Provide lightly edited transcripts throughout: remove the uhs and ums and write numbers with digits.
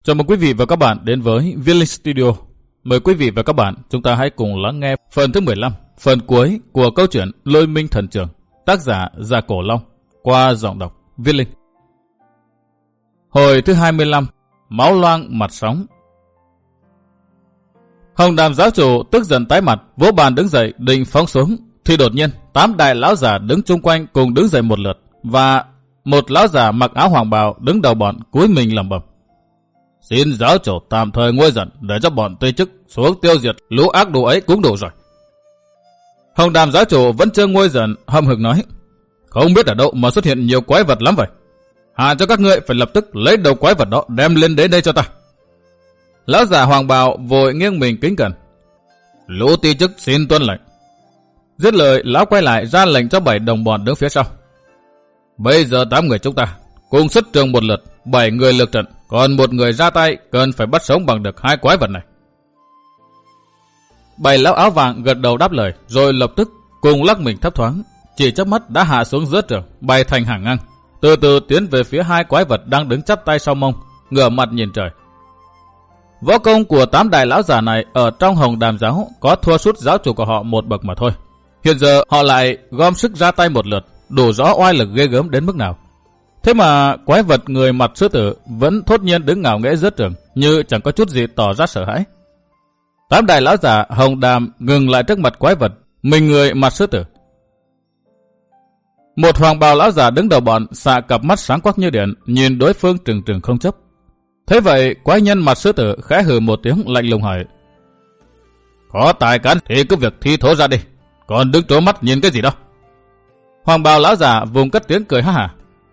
Chào mừng quý vị và các bạn đến với Viết Linh Studio. Mời quý vị và các bạn chúng ta hãy cùng lắng nghe phần thứ 15, phần cuối của câu chuyện Lôi Minh Thần Trường, tác giả Dạ Cổ Long, qua giọng đọc Viết Linh. Hồi thứ 25, máu loang mặt sóng. Hồng Đàm giáo chủ tức giận tái mặt, vỗ bàn đứng dậy định phóng xuống, thì đột nhiên 8 đại lão giả đứng chung quanh cùng đứng dậy một lượt, và một lão giả mặc áo hoàng bào đứng đầu bọn cúi mình lẩm bẩm: Xin giáo chủ tạm thời nguôi giận để cho bọn Tây Chức xuống tiêu diệt lũ ác đồ ấy cũng đủ rồi. Hồng Đàm giáo chủ vẫn chưa nguôi giận, hậm hực nói: Không biết ở đâu mà xuất hiện nhiều quái vật lắm vậy. Hạ cho các ngươi phải lập tức lấy đầu quái vật đó đem lên đến đây cho ta. Lão giả hoàng bào vội nghiêng mình kính cẩn: Lũ Tây Chức xin tuân lệnh. Dứt lời, lão quay lại ra lệnh cho 7 đồng bọn đứng phía sau. Bây giờ 8 người chúng ta cùng xuất trường một lượt, 7 người lược trận, còn 1 người ra tay cần phải bắt sống bằng được 2 quái vật này. 7 lão áo vàng gật đầu đáp lời, rồi lập tức cùng lắc mình thấp thoáng, chỉ chớp mắt đã hạ xuống giữa trường, bay thành hàng ngang, từ từ tiến về phía 2 quái vật đang đứng chắp tay sau mông, ngửa mặt nhìn trời. Võ công của 8 đại lão giả này ở trong Hồng Đàm giáo có thua sút giáo chủ của họ một bậc mà thôi. Hiện giờ họ lại gom sức ra tay một lượt, đủ rõ oai lực ghê gớm đến mức nào. Thế mà quái vật người mặt sư tử vẫn thốt nhiên đứng ngạo nghễ giữa trường, như chẳng có chút gì tỏ ra sợ hãi. 8 đại lão giả Hồng Đàm ngừng lại trước mặt quái vật, mình người mặt sư tử. Một hoàng bào lão giả đứng đầu bọn xạ cặp mắt sáng quắc như điện, nhìn đối phương trừng trừng không chấp. Thế vậy quái nhân mặt sư tử khẽ hừ một tiếng lạnh lùng hỏi: Có tài cán thì cứ việc thi thố ra đi, còn đứng trố mắt nhìn cái gì đâu? Hoàng bào lão giả vùng cất tiếng cười ha hả.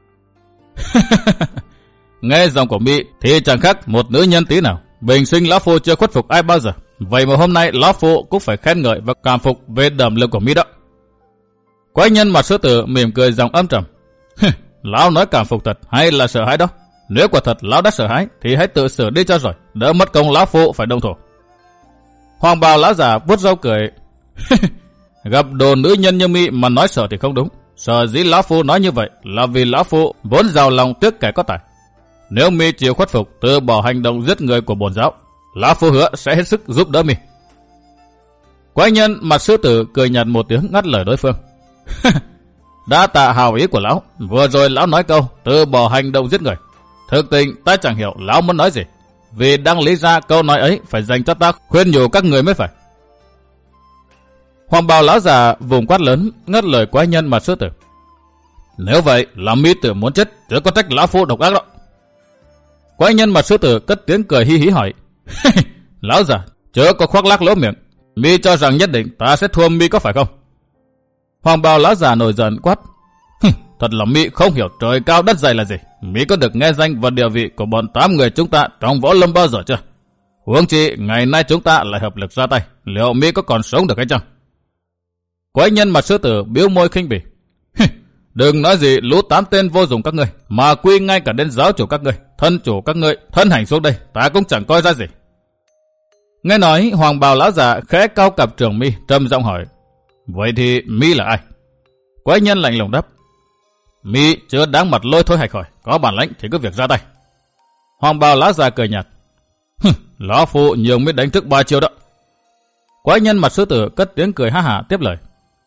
Nghe giọng của Mỹ thì chẳng khác một nữ nhân tí nào. Bình sinh lão phu chưa khuất phục ai bao giờ, vậy mà hôm nay lão phu cũng phải khen ngợi và cảm phục về đẩm lực của Mỹ đó. Quái nhân mặt sư tử mỉm cười giọng âm trầm: Lão nói cảm phục thật hay là sợ hãi đó? Nếu quả thật lão đã sợ hãi thì hãy tự xử đi cho rồi, đỡ mất công lão phu phải động thổ. Hoàng bào lão giả vuốt râu cười: Gặp đồ nữ nhân như Mỹ mà nói sợ thì không đúng. Sở dĩ lão phu nói như vậy là vì lão phu vốn giàu lòng tiếc kẻ có tài. Nếu Mi chịu khuất phục, từ bỏ hành động giết người của bổn giáo, lão phu hứa sẽ hết sức giúp đỡ Mi. Quái nhân mặt sư tử cười nhạt một tiếng ngắt lời đối phương: Đã tạ hào ý của lão, vừa rồi lão nói câu từ bỏ hành động giết người. Thực tình ta chẳng hiểu lão muốn nói gì, vì đáng lý ra câu nói ấy phải dành cho ta khuyên nhủ các người mới phải. Hoàng bào lão già vùng quát lớn ngắt lời quái nhân mặt sư tử: Nếu vậy là Mi tử muốn chết, chứ có trách lão phu độc ác đó. Quái nhân mặt sư tử cất tiếng cười hi hí hỏi: Lão già chớ có khoác lác lỗ miệng, Mi cho rằng nhất định ta sẽ thua Mi có phải không? Hoàng bào lão già nổi giận quát: Thật là Mi không hiểu trời cao đất dày là gì. Mi có được nghe danh và địa vị của bọn 8 người chúng ta trong võ lâm bao giờ chưa? Huống chi ngày nay chúng ta lại hợp lực ra tay, liệu Mi có còn sống được hay chăng? Quái nhân mặt sư tử biếu môi khinh bỉ: Đừng nói gì lũ 8 tên vô dụng các ngươi, mà quy ngay cả đến giáo chủ các ngươi, thân chủ các ngươi thân hành xuống đây, ta cũng chẳng coi ra gì. Nghe nói hoàng bào lão già khẽ cao cặp trưởng mi, trầm giọng hỏi: Vậy thì Mi là ai? Quái nhân lạnh lùng đáp: Mi chưa đáng mặt lôi thôi hạch khỏi, có bản lãnh thì cứ việc ra tay. Hoàng bào lão già cười nhạt: Lão phu nhiều mới đánh thức 3 chiêu đó. Quái nhân mặt sư tử cất tiếng cười ha hả tiếp lời: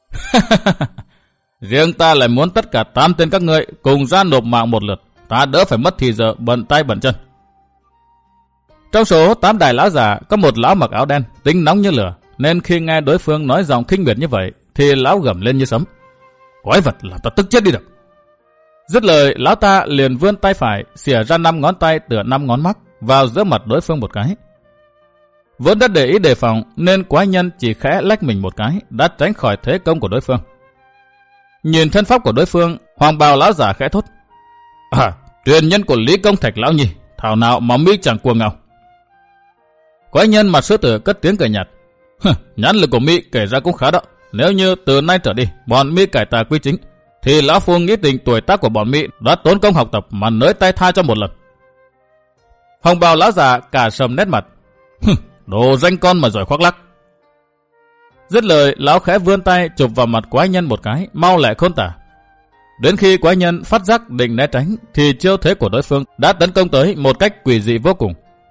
Riêng ta lại muốn tất cả 8 tên các ngươi cùng ra nộp mạng một lượt, ta đỡ phải mất thì giờ bận tay bận chân. Trong số 8 đại lão giả có một lão mặc áo đen, tính nóng như lửa, nên khi nghe đối phương nói giọng khinh miệt như vậy thì lão gầm lên như sấm: Quái vật là ta tức chết đi được. Dứt lời, lão ta liền vươn tay phải xỉa ra 5 ngón tay tựa 5 ngón mắc vào giữa mặt đối phương một cái. Vốn đã để ý đề phòng nên quái nhân chỉ khẽ lách mình một cái đã tránh khỏi thế công của đối phương. Nhìn thân pháp của đối phương, hoàng bào lão giả khẽ thốt: Truyền nhân của Lý Công Thạch lão nhì, thảo nào mà Mi chẳng cuồng ngào. Quái nhân mặt sư tử cất tiếng cười nhạt: Nhãn lực của Mi kể ra cũng khá đó. Nếu như từ nay trở đi bọn Mi cải tà quy chính, thì lão phu nghĩ tình tuổi tác của bọn Mi đã tốn công học tập mà nới tay tha cho một lần. Hồng bào lão già cả sầm nét mặt: Đồ danh con mà giỏi khoác lác. Dứt lời, lão khẽ vươn tay chụp vào mặt quái nhân một cái, mau lẹ khôn tả. Đến khi quái nhân phát giác định né tránh, thì chiêu thế của đối phương đã tấn công tới một cách quỷ dị vô cùng.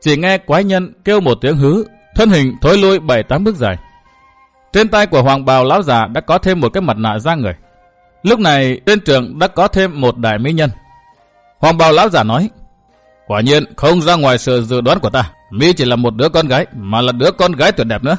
Chỉ nghe quái nhân kêu một tiếng hứ, thân hình thối lui 7-8 bước dài. Trên tay của hoàng bào lão già đã có thêm một cái mặt nạ da người. Lúc này trên trường đã có thêm một đại mỹ nhân. Hoàng bào lão già nói: quả nhiên không ra ngoài sự dự đoán của ta, mi chỉ là một đứa con gái, mà là đứa con gái tuyệt đẹp nữa.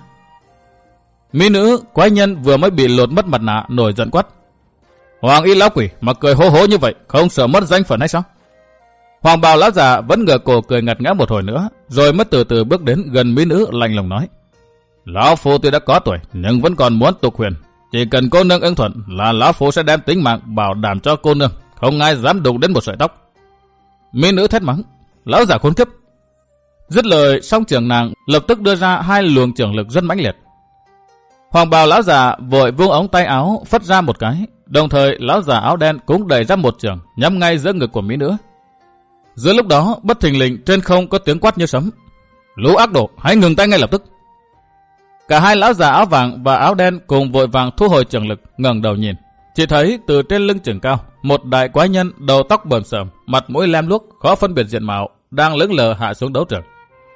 Mỹ nữ quái nhân vừa mới bị lột mất mặt nạ nổi giận quát: Hoàng y lão quỷ mà cười hố hố như vậy, không sợ mất danh phận hay sao? Hoàng bào lão già vẫn ngửa cổ cười ngặt ngã một hồi nữa, rồi mới từ từ bước đến gần mỹ nữ lạnh lùng nói: lão phu tuy đã có tuổi nhưng vẫn còn muốn tục huyền, chỉ cần cô nương ưng thuận là lão phu sẽ đem tính mạng bảo đảm cho cô nương, không ai dám đụng đến một sợi tóc. Mỹ nữ thét mắng: lão già khốn kiếp! Dứt lời, song trưởng nàng lập tức đưa ra hai luồng trưởng lực rất mãnh liệt. Hoàng bào lão già vội vung ống tay áo phất ra một cái, đồng thời lão già áo đen cũng đẩy ra một chưởng nhắm ngay giữa ngực của mỹ nữ. Giữa lúc đó, bất thình lình trên không có tiếng quát như sấm: lũ ác đồ, hãy ngừng tay ngay lập tức! Cả hai lão già áo vàng và áo đen cùng vội vàng thu hồi trưởng lực, ngẩng đầu nhìn, chỉ thấy từ trên lưng chừng cao, một đại quái nhân đầu tóc bờm sờm, mặt mũi lem luốc, khó phân biệt diện mạo, đang lững lờ hạ xuống đấu trường.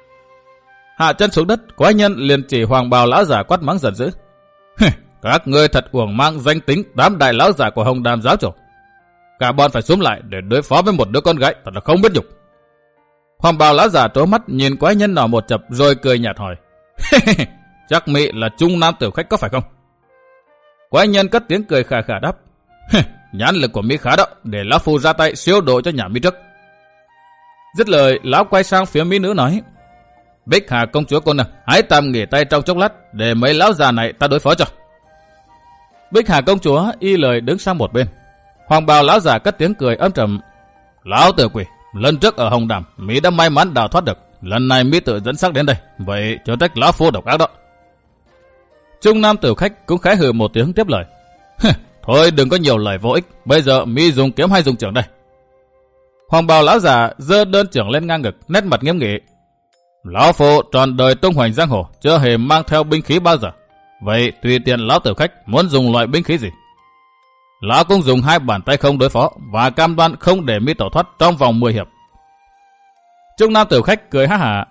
Hạ chân xuống đất, quái nhân liền chỉ hoàng bào lão già quát mắng giận dữ: các ngươi thật uổng mang danh tính đám đại lão già của Hồng Đàm giáo chủ. Cả bọn phải xuống lại để đối phó với một đứa con gái, thật là không biết nhục. Hoàng bào lão già trố mắt nhìn quái nhân nọ một chập rồi cười nhạt hỏi: chắc mị là trung nam tiểu khách có phải không? Quái nhân cất tiếng cười khà khà đáp: nhãn lực của mỹ khá đó, để lão phu ra tay siêu độ cho nhà mỹ trước. Dứt lời, lão quay sang phía mỹ nữ nói: Bích Hà công chúa cô nương, hãy tạm nghỉ tay trong chốc lát để mấy lão già này ta đối phó cho. Bích Hà công chúa y lời đứng sang một bên. Hoàng bào lão già cất tiếng cười âm trầm: lão tử quỷ, lần trước ở Hồng Đàm mỹ đã may mắn đào thoát được, lần này mỹ tự dẫn xác đến đây, vậy chớ trách lão phu độc ác đó. Trung nam tử khách cũng khẽ hừ một tiếng tiếp lời: thôi đừng có nhiều lời vô ích, bây giờ mỹ dùng kiếm hay dùng chưởng đây? Hoàng bào lão già giơ đơn chưởng lên ngang ngực, nét mặt nghiêm nghị: lão phu trọn đời tung hoành giang hồ, chưa hề mang theo binh khí bao giờ. Vậy tùy tiện lão tử khách muốn dùng loại binh khí gì, lão cũng dùng hai bàn tay không đối phó, và cam đoan không để mỹ tẩu thoát trong vòng 10 hiệp. Trung nam tử khách cười há hả: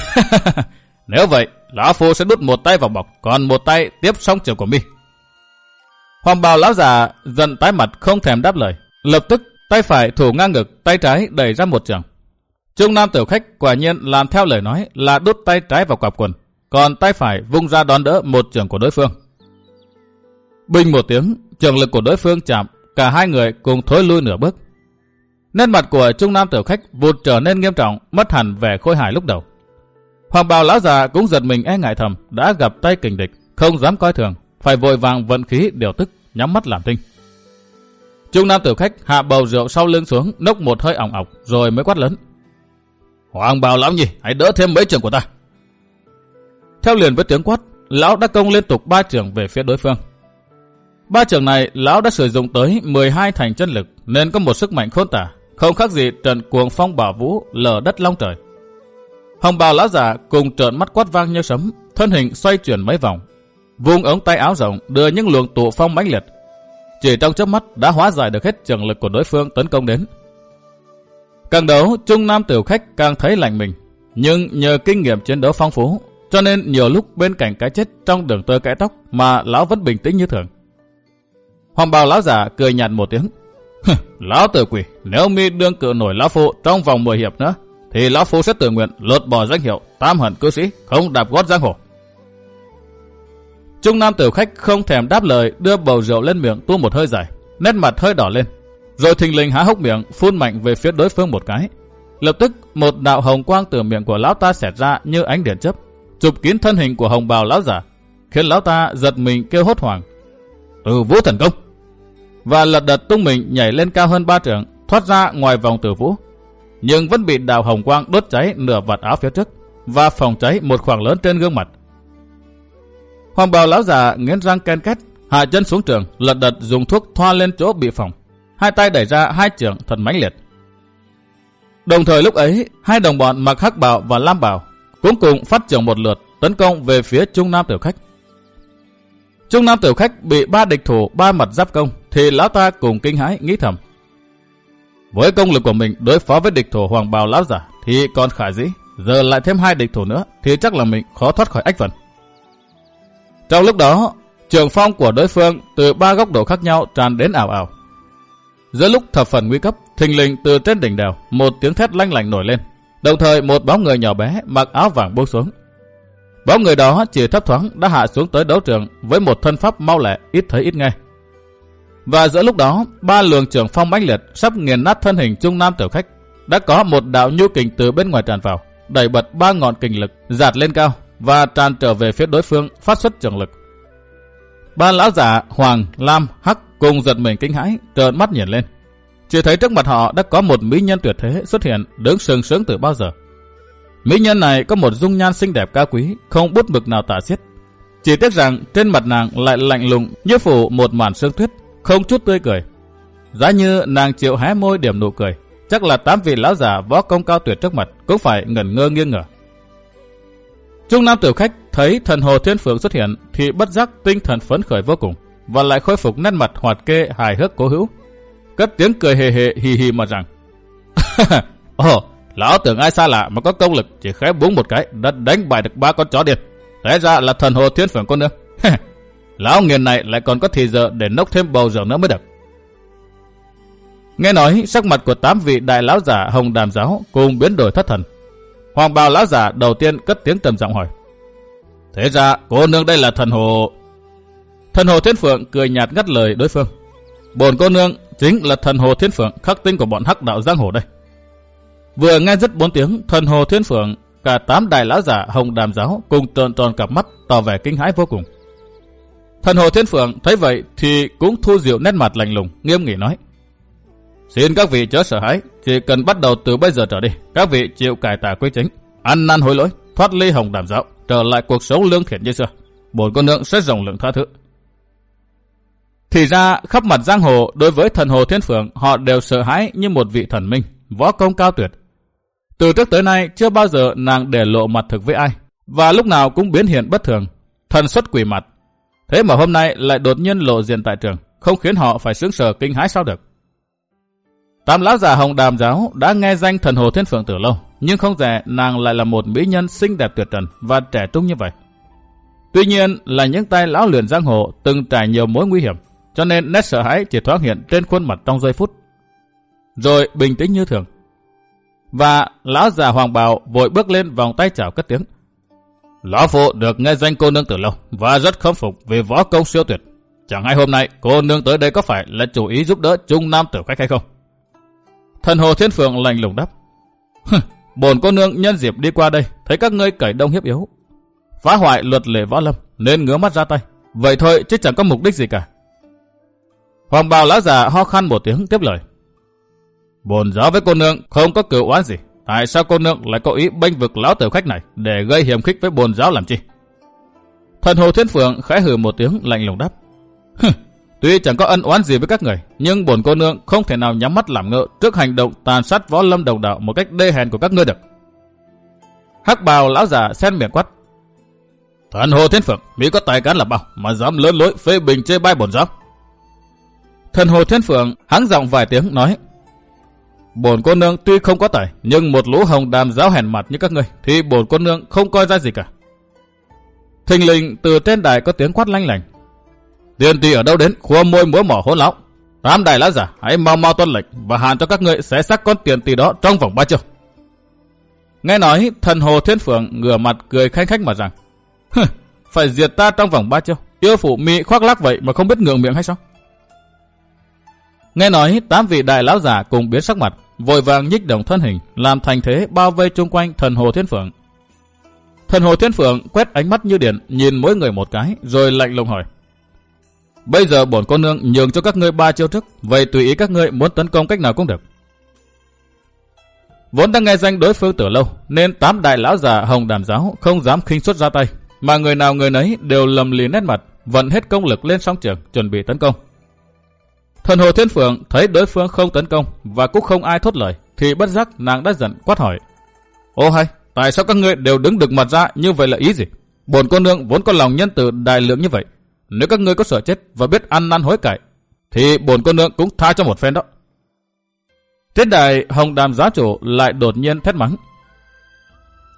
nếu vậy, lão phu sẽ đút một tay vào bọc, còn một tay tiếp song chưởng của mi. Hoàng bào lão già giận tái mặt không thèm đáp lời, lập tức tay phải thủ ngang ngực, tay trái đẩy ra một chưởng. Trung nam tử khách quả nhiên làm theo lời nói, là đút tay trái vào cặp quần, còn tay phải vung ra đón đỡ một chưởng của đối phương. Bình một tiếng, chưởng lực của đối phương chạm, cả hai người cùng thối lui nửa bước. Nét mặt của trung nam tử khách vụt trở nên nghiêm trọng, mất hẳn vẻ khôi hài lúc đầu. Hoàng bào lão già cũng giật mình e ngại thầm, đã gặp tay kình địch, không dám coi thường, phải vội vàng vận khí điều tức, nhắm mắt làm thinh. Trung nam tử khách hạ bầu rượu sau lưng xuống, nốc một hơi ỏng ọc, rồi mới quát lớn: Hoàng bào lão nhỉ, hãy đỡ thêm mấy chưởng của ta. Theo liền với tiếng quát, lão đã công liên tục 3 chưởng về phía đối phương. 3 chưởng này lão đã sử dụng tới 12 thành chân lực, nên có một sức mạnh khôn tả, không khác gì trận cuồng phong bão vũ lở đất long trời. Hồng bào lão già cùng trợn mắt quát vang như sấm, thân hình xoay chuyển mấy vòng, vung ống tay áo rộng đưa những luồng tụ phong mãnh liệt, chỉ trong chớp mắt đã hóa giải được hết chưởng lực của đối phương tấn công đến. Càng đấu, trung nam tử khách càng thấy lạnh mình, nhưng nhờ kinh nghiệm chiến đấu phong phú, cho nên nhiều lúc bên cạnh cái chết trong đường tơ kẽ tóc mà lão vẫn bình tĩnh như thường. Hoàng bào lão già cười nhạt một tiếng: lão tử quỷ, nếu mi đương cự nổi lão phu trong vòng 10 hiệp nữa, thì lão phu sẽ tự nguyện lột bỏ danh hiệu tam hận cư sĩ, không đạp gót giang hồ. Trung nam tử khách không thèm đáp lời, đưa bầu rượu lên miệng tu một hơi dài, nét mặt hơi đỏ lên, rồi thình lình há hốc miệng phun mạnh về phía đối phương một cái. Lập tức một đạo hồng quang từ miệng của lão ta xẹt ra như ánh điện chớp, chụp kín thân hình của hồng bào lão giả, khiến lão ta giật mình kêu hốt hoảng: Tử Vũ thần công! Và lật đật tung mình nhảy lên cao hơn 3 trượng, thoát ra ngoài vòng Tử Vũ, nhưng vẫn bị đạo hồng quang đốt cháy nửa vạt áo phía trước và phồng cháy một khoảng lớn trên gương mặt. Hoàng bào lão già nghiến răng ken két, hạ chân xuống trường, lật đật dùng thuốc thoa lên chỗ bị phồng, hai tay đẩy ra hai chưởng thật mãnh liệt. Đồng thời lúc ấy, hai đồng bọn mặc hắc bào và lam bào cũng cùng phát chưởng một lượt tấn công về phía trung nam tiểu khách. Trung nam tiểu khách bị 3 địch thủ 3 mặt giáp công, thì lão ta cùng kinh hãi nghĩ thầm: với công lực của mình đối phó với địch thủ hoàng bào lão giả thì còn khả dĩ, giờ lại thêm 2 địch thủ nữa thì chắc là mình khó thoát khỏi ách phần. Trong lúc đó, trường phong của đối phương từ 3 góc độ khác nhau tràn đến ảo ảo. Giữa lúc thập phần nguy cấp, thình lình từ trên đỉnh đèo một tiếng thét lanh lảnh nổi lên, đồng thời một bóng người nhỏ bé mặc áo vàng buông xuống. Bóng người đó chỉ thấp thoáng đã hạ xuống tới đấu trường với một thân pháp mau lẹ ít thấy ít nghe. Và giữa lúc đó, 3 luồng trường phong mãnh liệt sắp nghiền nát thân hình trung nam tiểu khách, đã có một đạo nhu kình từ bên ngoài tràn vào, đẩy bật 3 ngọn kình lực dạt lên cao và tràn trở về phía đối phương phát xuất trường lực. 3 lão giả Hoàng, Lam, Hắc cùng giật mình kinh hãi, trợn mắt nhìn lên. Chỉ thấy trước mặt họ đã có một mỹ nhân tuyệt thế xuất hiện, đứng sừng sững từ bao giờ. Mỹ nhân này có một dung nhan xinh đẹp cao quý, không bút mực nào tả xiết. Chỉ tiếc rằng trên mặt nàng lại lạnh lùng như phủ một màn sương tuyết, không chút tươi cười. Giá như nàng chịu hé môi điểm nụ cười, chắc là 8 vị lão giả võ công cao tuyệt trước mặt cũng phải ngẩn ngơ nghiêng ngửa. Trung nam tiểu khách thấy thần hồ thiên phượng xuất hiện thì bất giác tinh thần phấn khởi vô cùng, và lại khôi phục nét mặt hoạt kê hài hước cố hữu, cất tiếng cười hề hề hì hì mà rằng: Ồ, lão tưởng ai xa lạ mà có công lực chỉ khẽ búng một cái đã đánh bại được 3 con chó điên, thế ra là thần hồ thiên phượng cô nương. Lão nghiền này lại còn có thì giờ để nốc thêm bầu rượu nữa mới được. Nghe nói sắc mặt của 8 vị đại lão giả Hồng Đàm giáo cùng biến đổi thất thần. Hoàng bào lão giả đầu tiên cất tiếng trầm giọng hỏi: Thế ra cô nương đây là thần hồ? Thần hồ thiên phượng cười nhạt ngắt lời đối phương: Bổn cô nương chính là thần hồ thiên phượng khắc tinh của bọn hắc đạo giang hồ đây. Vừa nghe dứt 4 tiếng thần hồ thiên phượng, cả 8 đại lão giả Hồng Đàm giáo cùng trợn tròn cặp mắt tỏ vẻ kinh hãi vô cùng. Thần hồ thiên phượng thấy vậy thì cũng thu dịu nét mặt lạnh lùng, nghiêm nghị nói: Xin các vị chớ sợ hãi, chỉ cần bắt đầu từ bây giờ trở đi, các vị chịu cải tà quy chính, ăn năn hối lỗi, thoát ly Hồng Đàm giáo, trở lại cuộc sống lương thiện như xưa, bổn cô nương sẽ rộng lượng tha thứ. Thì ra khắp mặt giang hồ đối với thần hồ thiên phượng họ đều sợ hãi như một vị thần minh, võ công cao tuyệt. Từ trước tới nay chưa bao giờ nàng để lộ mặt thực với ai, và lúc nào cũng biến hiện bất thường, thần xuất quỷ mặt. Thế mà hôm nay lại đột nhiên lộ diện tại trường, không khiến họ phải sững sờ kinh hãi sao được. 8 lão già Hồng Đàm giáo đã nghe danh thần hồ thiên phượng từ lâu, nhưng không dè nàng lại là một mỹ nhân xinh đẹp tuyệt trần và trẻ trung như vậy. Tuy nhiên là những tay lão luyện giang hồ từng trải nhiều mối nguy hiểm, cho nên nét sợ hãi chỉ thoáng hiện trên khuôn mặt trong giây phút, rồi bình tĩnh như thường. Và lão già Hoàng bào vội bước lên vòng tay chào cất tiếng: Lão phụ được nghe danh cô nương từ lâu và rất khâm phục vì võ công siêu tuyệt. Chẳng hay hôm nay cô nương tới đây có phải là chủ ý giúp đỡ trung nam tiểu khách hay không? Thần hồ thiên phượng lạnh lùng đáp: Bổn cô nương nhân dịp đi qua đây thấy các ngươi cẩy đông hiếp yếu, phá hoại luật lệ võ lâm nên ngứa mắt ra tay, vậy thôi chứ chẳng có mục đích gì cả. Hoàng bào lão già ho khan một tiếng tiếp lời: Bổn giáo với cô nương không có cửu oán gì, tại sao cô nương lại có ý bênh vực lão tiểu khách này để gây hiềm khích với bổn giáo làm chi? Thần hồ thiên phượng khẽ hừ một tiếng lạnh lùng đáp: Tuy chẳng có ân oán gì với các người, nhưng bổn cô nương không thể nào nhắm mắt làm ngơ trước hành động tàn sát võ lâm đồng đạo một cách đê hèn của các ngươi được. Hắc bào lão già xen miệng quát: Thần hồ thiên phượng, mỹ có tài cán là bao mà dám lớn lối phê bình chê bai bổn giáo? Thần hồ thiên phượng hắng giọng vài tiếng nói: Bổn cô nương tuy không có tài, nhưng một lũ Hồng Đàm giáo hèn mặt như các ngươi thì bổn cô nương không coi ra gì cả. Thình lình từ trên đài có tiếng quát lanh lảnh: Tiền tỷ ở đâu đến khua môi múa mỏ hỗn láo? 8 đại lão giả hãy mau mau tuân lệnh và hạn cho các ngươi xé xác con tiền tỷ đó trong vòng 3 chiêu. Nghe nói thần hồ thiên phượng ngửa mặt cười khanh khách mà rằng: Phải diệt ta trong vòng 3 chiêu, yêu phụ mỹ khoác lác vậy mà không biết ngượng miệng hay sao? Nghe nói 8 vị đại lão giả cùng biến sắc mặt, vội vàng nhích động thân hình, làm thành thế bao vây chung quanh thần hồ thiên phượng. Thần hồ thiên phượng quét ánh mắt như điện nhìn mỗi người một cái, rồi lạnh lùng hỏi: Bây giờ bổn cô nương nhường cho các ngươi 3 chiêu thức, vậy tùy ý các ngươi muốn tấn công cách nào cũng được. Vốn đang nghe danh đối phương từ lâu, nên 8 đại lão già Hồng Đàm giáo không dám khinh suất ra tay, mà người nào người nấy đều lầm lì nét mặt, vận hết công lực lên song trường chuẩn bị tấn công. Thần hồ thiên phượng thấy đối phương không tấn công và cũng không ai thốt lời, thì bất giác nàng đã giận quát hỏi: Ô hay, tại sao các ngươi đều đứng đực mặt ra như vậy là ý gì? Bổn cô nương vốn có lòng nhân từ đại lượng như vậy, nếu các ngươi có sợ chết và biết ăn năn hối cải, thì bổn cô nương cũng tha cho một phen đó. Trên đài Hồng Đàm giáo chủ lại đột nhiên thét mắng: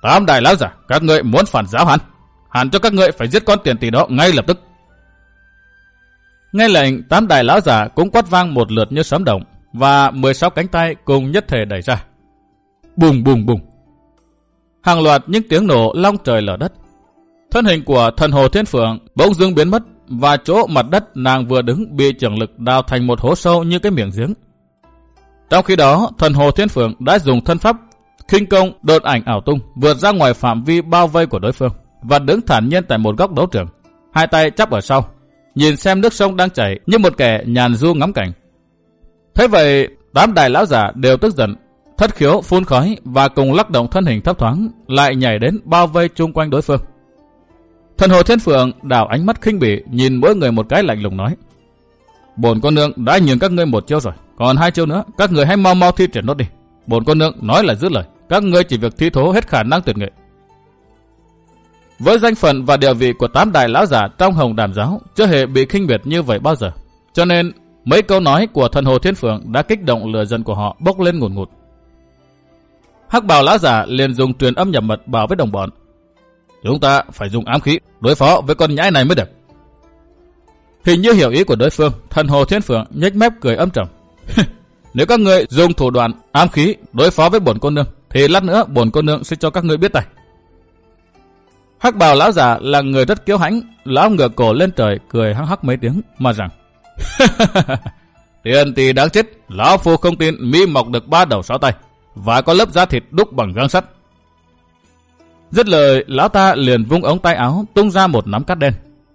Tám đại lão giả, các ngươi muốn phản giáo hắn. Hẳn cho các ngươi phải giết con tiền tỷ đó ngay lập tức. Nghe lệnh, tám đại lão giả cũng quát vang một lượt như sấm động, và 16 cánh tay cùng nhất thể đẩy ra. Bùng bùng bùng. Hàng loạt những tiếng nổ long trời lở đất. Thân hình của thần hồ Thiên Phượng bỗng dưng biến mất, và chỗ mặt đất nàng vừa đứng bị trưởng lực đào thành một hố sâu như cái miệng giếng. Trong khi đó, thần hồ Thiên Phượng đã dùng thân pháp khinh công độn ảnh ảo tung vượt ra ngoài phạm vi bao vây của đối phương và đứng thản nhiên tại một góc đấu trường, hai tay chắp ở sau, nhìn xem nước sông đang chảy như một kẻ nhàn du ngắm cảnh. Thế vậy, tám đại lão giả đều tức giận, thất khiếu phun khói và cùng lắc động thân hình thấp thoáng lại nhảy đến bao vây chung quanh đối phương. Thần hồ Thiên Phượng đảo ánh mắt khinh bỉ nhìn mỗi người một cái lạnh lùng nói: Bổn cô nương đã nhường các ngươi một chiêu rồi, còn 2 chiêu nữa các người hãy mau mau thi triển nốt đi. Bổn cô nương nói là giữ lời, các ngươi chỉ việc thi thố hết khả năng tuyệt nghệ. Với danh phận và địa vị của 8 đại lão giả trong Hồng Đàm giáo chưa hề bị khinh biệt như vậy bao giờ, cho nên mấy câu nói của thần hồ Thiên Phượng đã kích động lửa giận của họ bốc lên ngùn ngụt. Hắc bào lão giả liền dùng truyền âm nhập mật bảo với đồng bọn: Chúng ta phải dùng ám khí đối phó với con nhãi này mới được. Hình như hiểu ý của đối phương, thần hồ Thiên Phượng nhếch mép cười âm trầm: Nếu các ngươi dùng thủ đoạn ám khí đối phó với bổn cô nương, thì lát nữa bổn cô nương sẽ cho các ngươi biết tay. Hắc bào lão giả là người rất kiêu hãnh, lão ngửa cổ lên trời cười hắc hắc mấy tiếng mà rằng: Tiền tỷ đáng chết, lão phu không tin mi mọc được 3 đầu 6 tay và có lớp da thịt đúc bằng gang sắt. Dứt lời, lão ta liền vung ống tay áo tung ra một nắm cát đen.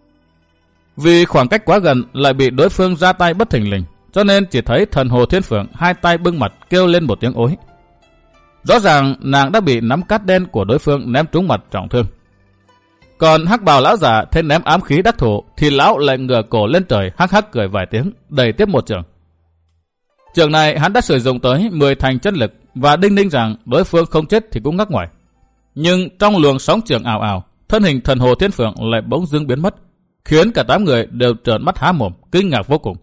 Vì khoảng cách quá gần lại bị đối phương ra tay bất thình lình, cho nên chỉ thấy thần hồ Thiên Phượng hai tay bưng mặt kêu lên một tiếng ối. Rõ ràng nàng đã bị nắm cát đen của đối phương ném trúng mặt trọng thương. Còn hắc bào lão giả thấy ném ám khí đắc thủ thì lão lại ngửa cổ lên trời hắc hắc cười vài tiếng, đẩy tiếp một trường. Trường này hắn đã sử dụng tới 10 thành chân lực và đinh ninh rằng đối phương không chết thì cũng ngắc ngoài. Nhưng trong luồng sóng trường ảo ảo, thân hình thần hồ Thiên Phượng lại bỗng dưng biến mất, khiến cả 8 người đều trợn mắt há mồm, kinh ngạc vô cùng.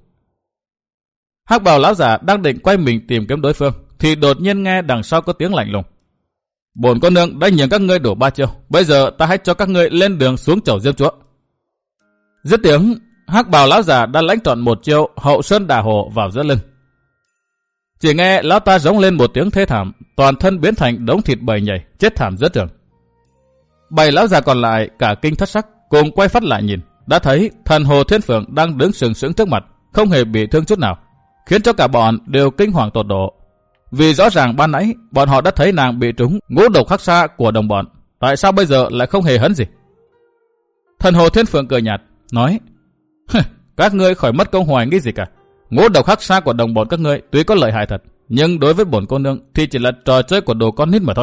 Hắc bào lão giả đang định quay mình tìm kiếm đối phương, thì đột nhiên nghe đằng sau có tiếng lạnh lùng: Bổn cô nương đã nhường các ngươi đủ 3 chiêu, bây giờ ta hãy cho các ngươi lên đường xuống chầu Diêm Chúa. Dứt tiếng, hắc bào lão giả đã lãnh trọn một chiêu hậu sơn đả hổ vào giữa lưng. Chỉ nghe lão ta rống lên một tiếng thê thảm, toàn thân biến thành đống thịt bầy nhảy, chết thảm giữa trường. 7 lão già còn lại cả kinh thất sắc, cùng quay phát lại nhìn, đã thấy thần hồ Thiên Phượng đang đứng sừng sững trước mặt, không hề bị thương chút nào, khiến cho cả bọn đều kinh hoàng tột độ. Vì rõ ràng ban nãy bọn họ đã thấy nàng bị trúng ngũ độc hắc sa của đồng bọn, tại sao bây giờ lại không hề hấn gì? Thần hồ Thiên Phượng cười nhạt, nói: Các ngươi khỏi mất công hoài nghi gì cả. Ngũ độc hắc sa của đồng bọn các ngươi tuy có lợi hại thật, nhưng đối với bổn cô nương thì chỉ là trò chơi của đồ con nít mà thôi.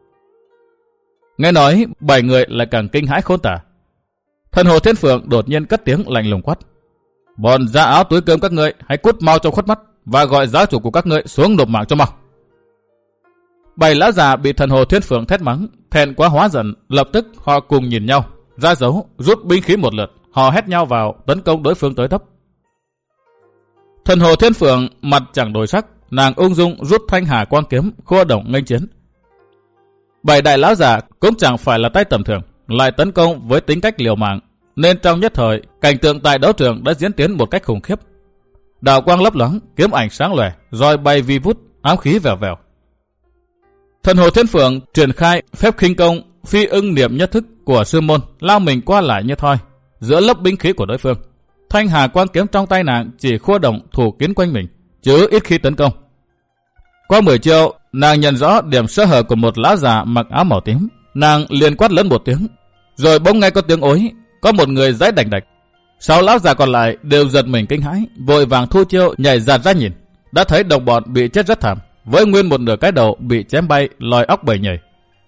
Nghe nói 7 người lại càng kinh hãi khôn tả. Thần hồ Thiên Phượng đột nhiên cất tiếng lạnh lùng quát: Bọn da áo túi cơm các ngươi hãy cút mau trong khuất mắt và gọi giáo chủ của các ngươi xuống nộp mạng cho mau. 7 lão già bị thần hồ Thiên Phượng thét mắng, thẹn quá hóa giận, lập tức họ cùng nhìn nhau, ra dấu, rút binh khí một lượt, họ hét nhau vào tấn công đối phương tới tấp. Thần hồ Thiên Phượng mặt chẳng đổi sắc, nàng ung dung rút thanh hà quang kiếm, khua động nghênh chiến. 7 đại lão giả cũng chẳng phải là tay tầm thường, lại tấn công với tính cách liều mạng, nên trong nhất thời cảnh tượng tại đấu trường đã diễn tiến một cách khủng khiếp. Đào quang lấp loáng, kiếm ảnh sáng lòe, roi bay vi vút, ám khí vèo vèo. Thần hồ Thiên Phượng triển khai phép khinh công phi ưng niệm nhất thức của sư môn, lao mình qua lại như thoi giữa lớp binh khí của đối phương. Thanh hà quang kiếm trong tay nàng chỉ khua động thủ kín quanh mình, chứ ít khi tấn công. Qua 10 chiêu, nàng nhận rõ điểm sơ hở của một lão già mặc áo màu tím, nàng liền quát lớn một tiếng, rồi bỗng nghe có tiếng ối, có một người giãy đành đạch. 6 lão già còn lại đều giật mình kinh hãi, vội vàng thu chiêu nhảy giạt ra nhìn, đã thấy đồng bọn bị chết rất thảm, với nguyên một nửa cái đầu bị chém bay, lòi óc bầy nhảy.